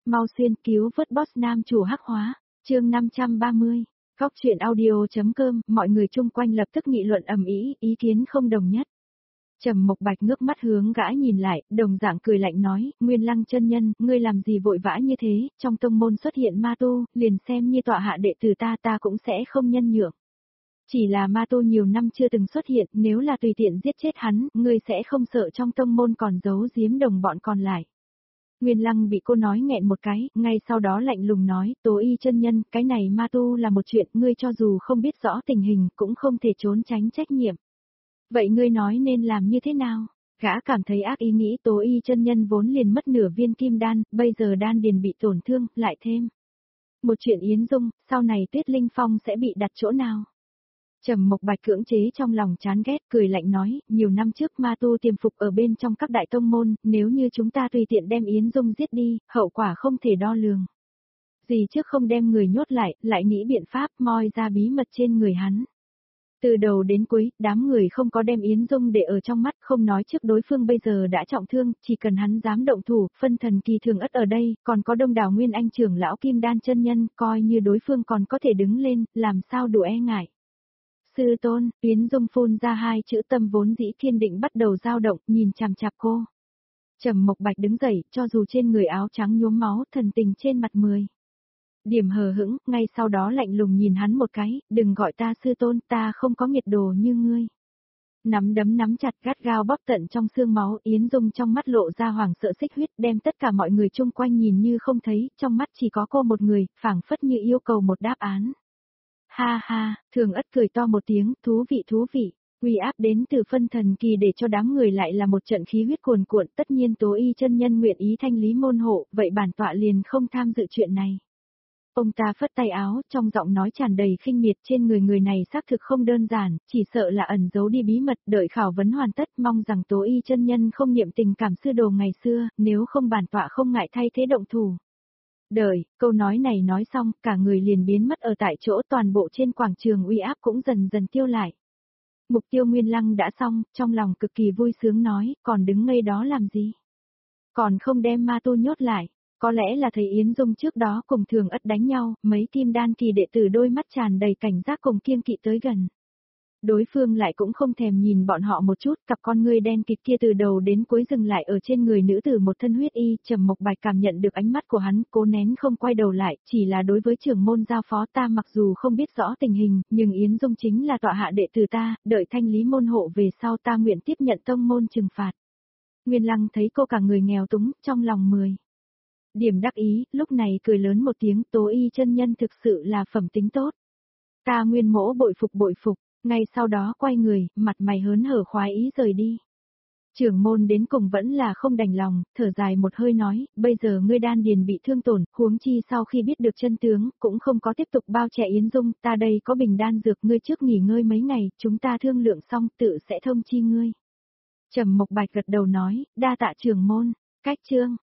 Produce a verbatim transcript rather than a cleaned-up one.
mau xuyên cứu vớt boss nam chủ hắc hóa, chương năm trăm ba mươi. Góc chuyện audio.com, mọi người chung quanh lập tức nghị luận ầm ĩ, ý kiến không đồng nhất. Trầm Mộc Bạch ngước mắt hướng gã nhìn lại, đồng dạng cười lạnh nói, Nguyên Lăng chân nhân, ngươi làm gì vội vã như thế, trong tông môn xuất hiện ma tu, liền xem như tọa hạ đệ tử ta ta cũng sẽ không nhân nhượng. Chỉ là ma tu nhiều năm chưa từng xuất hiện, nếu là tùy tiện giết chết hắn, ngươi sẽ không sợ trong tông môn còn giấu giếm đồng bọn còn lại. Nguyên Lăng bị cô nói nghẹn một cái, ngay sau đó lạnh lùng nói, Tố Y chân nhân, cái này ma tu là một chuyện, ngươi cho dù không biết rõ tình hình, cũng không thể trốn tránh trách nhiệm. Vậy ngươi nói nên làm như thế nào? Gã cảm thấy ác ý nghĩ Tố Y chân nhân vốn liền mất nửa viên kim đan, bây giờ đan điền bị tổn thương, lại thêm một chuyện Yến Dung, sau này Tuyết Linh Phong sẽ bị đặt chỗ nào? Trầm Mộc Bạch cưỡng chế trong lòng chán ghét, cười lạnh nói, nhiều năm trước ma tu tiềm phục ở bên trong các đại tông môn, nếu như chúng ta tùy tiện đem Yến Dung giết đi, hậu quả không thể đo lường. Gì trước không đem người nhốt lại, lại nghĩ biện pháp moi ra bí mật trên người hắn. Từ đầu đến cuối, đám người không có đem Yến Dung để ở trong mắt, không nói trước đối phương bây giờ đã trọng thương, chỉ cần hắn dám động thủ, phân thần kỳ thường ất ở đây, còn có đông đảo Nguyên Anh trưởng lão Kim Đan chân nhân, coi như đối phương còn có thể đứng lên, làm sao đủ e ngại. Sư tôn, Yến Dung phun ra hai chữ tâm vốn dĩ kiên định bắt đầu dao động, nhìn chằm chằm cô. Trầm Mộc Bạch đứng dậy, cho dù trên người áo trắng nhuốm máu, thần tình trên mặt mười. Điểm hờ hững, ngay sau đó lạnh lùng nhìn hắn một cái, đừng gọi ta sư tôn, ta không có nghiệt đồ như ngươi. Nắm đấm nắm chặt gắt gao bóp tận trong xương máu, Yến Dung trong mắt lộ ra hoảng sợ xích huyết, đem tất cả mọi người chung quanh nhìn như không thấy, trong mắt chỉ có cô một người, phảng phất như yêu cầu một đáp án. Ha ha, Thường Ất cười to một tiếng, thú vị thú vị, uy áp đến từ phân thần kỳ để cho đám người lại là một trận khí huyết cuồn cuộn, tất nhiên Tố Y chân nhân nguyện ý thanh lý môn hộ, vậy bản tọa liền không tham dự chuyện này. Ông ta phất tay áo, trong giọng nói tràn đầy khinh miệt, trên người người này xác thực không đơn giản, chỉ sợ là ẩn giấu đi bí mật, đợi khảo vấn hoàn tất, mong rằng Tố Y chân nhân không niệm tình cảm sư đồ ngày xưa, nếu không bản tọa không ngại thay thế động thủ. Đợi, câu nói này nói xong, cả người liền biến mất ở tại chỗ, toàn bộ trên quảng trường uy áp cũng dần dần tiêu lại. Mục tiêu Nguyên Lăng đã xong, trong lòng cực kỳ vui sướng nói, còn đứng ngây đó làm gì? Còn không đem ma tu nhốt lại, có lẽ là thấy Yến Dung trước đó cùng Thường Ất đánh nhau, mấy kim đan kỳ đệ tử đôi mắt tràn đầy cảnh giác cùng kiêng kỵ tới gần. Đối phương lại cũng không thèm nhìn bọn họ một chút, cặp con ngươi đen kịt kia từ đầu đến cuối dừng lại ở trên người nữ tử một thân huyết y, Trầm Mộc Bạch cảm nhận được ánh mắt của hắn, cố nén không quay đầu lại, chỉ là đối với trưởng môn giao phó ta mặc dù không biết rõ tình hình, nhưng Yến Dung chính là tọa hạ đệ tử ta, đợi thanh lý môn hộ về sau ta nguyện tiếp nhận tông môn trừng phạt. Nguyên Lăng thấy cô cả người nghèo túng, trong lòng mười. Điểm đắc ý, lúc này cười lớn một tiếng, Tố Y chân nhân thực sự là phẩm tính tốt. Ta Nguyên mỗ bội phục bội phục. Ngay sau đó quay người, mặt mày hớn hở khoái ý rời đi. Trưởng môn đến cùng vẫn là không đành lòng, thở dài một hơi nói, bây giờ ngươi đan điền bị thương tổn, huống chi sau khi biết được chân tướng, cũng không có tiếp tục bao che Yến Dung, ta đây có bình đan dược, ngươi trước nghỉ ngơi mấy ngày, chúng ta thương lượng xong tự sẽ thông chi ngươi. Trầm Mộc Bạch gật đầu nói, đa tạ trưởng môn, cách chương.